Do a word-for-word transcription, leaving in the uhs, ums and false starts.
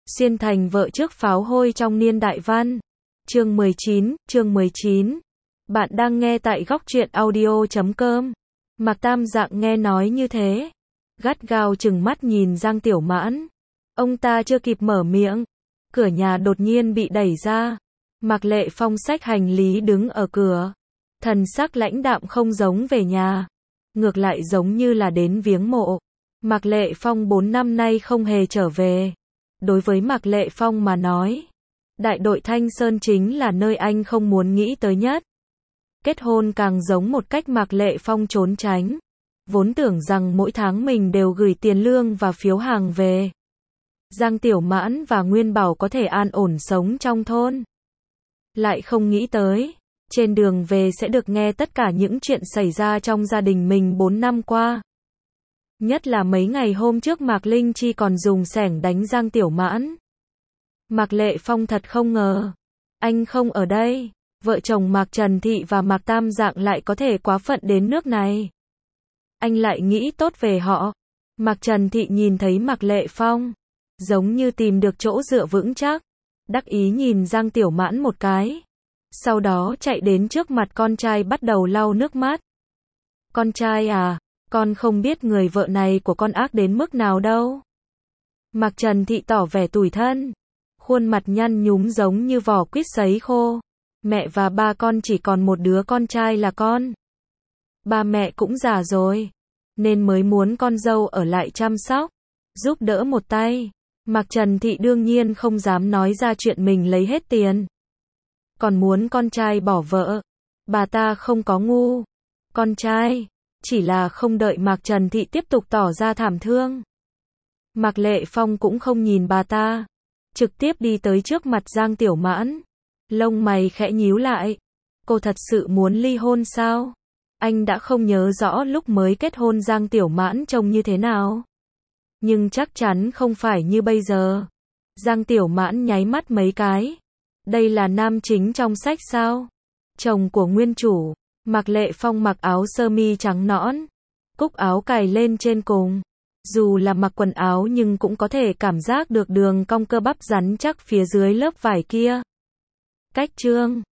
Xuyên thành vợ trước pháo hôi trong niên đại văn. Chương mười chín, chương mười chín. Bạn đang nghe tại góc truyện audio chấm com. Mạc Tam Dạng nghe nói như thế, gắt gao trừng mắt nhìn Giang Tiểu Mãn. Ông ta chưa kịp mở miệng, cửa nhà đột nhiên bị đẩy ra. Mạc Lệ Phong xách hành lý đứng ở cửa, thần sắc lãnh đạm không giống về nhà, ngược lại giống như là đến viếng mộ. Mạc Lệ Phong bốn năm nay không hề trở về. Đối với Mạc Lệ Phong mà nói, đại đội Thanh Sơn chính là nơi anh không muốn nghĩ tới nhất. Kết hôn càng giống một cách Mạc Lệ Phong trốn tránh. Vốn tưởng rằng mỗi tháng mình đều gửi tiền lương và phiếu hàng về, Giang Tiểu Mãn và Nguyên Bảo có thể an ổn sống trong thôn. Lại không nghĩ tới, trên đường về sẽ được nghe tất cả những chuyện xảy ra trong gia đình mình bốn năm qua. Nhất là mấy ngày hôm trước Mạc Linh Chi còn dùng xẻng đánh Giang Tiểu Mãn. Mạc Lệ Phong thật không ngờ, anh không ở đây, vợ chồng Mạc Trần Thị và Mạc Tam Dạng lại có thể quá phận đến nước này. Anh lại nghĩ tốt về họ. Mạc Trần Thị nhìn thấy Mạc Lệ Phong, giống như tìm được chỗ dựa vững chắc, đắc ý nhìn Giang Tiểu Mãn một cái. Sau đó chạy đến trước mặt con trai bắt đầu lau nước mắt. Con trai à, con không biết người vợ này của con ác đến mức nào đâu. Mạc Trần Thị tỏ vẻ tủi thân, khuôn mặt nhăn nhúm giống như vỏ quýt sấy khô. Mẹ và ba con chỉ còn một đứa con trai là con. Ba mẹ cũng già rồi, nên mới muốn con dâu ở lại chăm sóc, giúp đỡ một tay. Mạc Trần Thị đương nhiên không dám nói ra chuyện mình lấy hết tiền, còn muốn con trai bỏ vợ. Bà ta không có ngu. Con trai, chỉ là không đợi Mạc Trần Thị tiếp tục tỏ ra thảm thương, Mạc Lệ Phong cũng không nhìn bà ta, trực tiếp đi tới trước mặt Giang Tiểu Mãn. Lông mày khẽ nhíu lại. Cô thật sự muốn ly hôn sao? Anh đã không nhớ rõ lúc mới kết hôn Giang Tiểu Mãn trông như thế nào, nhưng chắc chắn không phải như bây giờ. Giang Tiểu Mãn nháy mắt mấy cái. Đây là nam chính trong sách sao? Chồng của nguyên chủ. Mạc Lệ Phong mặc áo sơ mi trắng nõn, cúc áo cài lên trên cùng. Dù là mặc quần áo nhưng cũng có thể cảm giác được đường cong cơ bắp rắn chắc phía dưới lớp vải kia. Cách trương,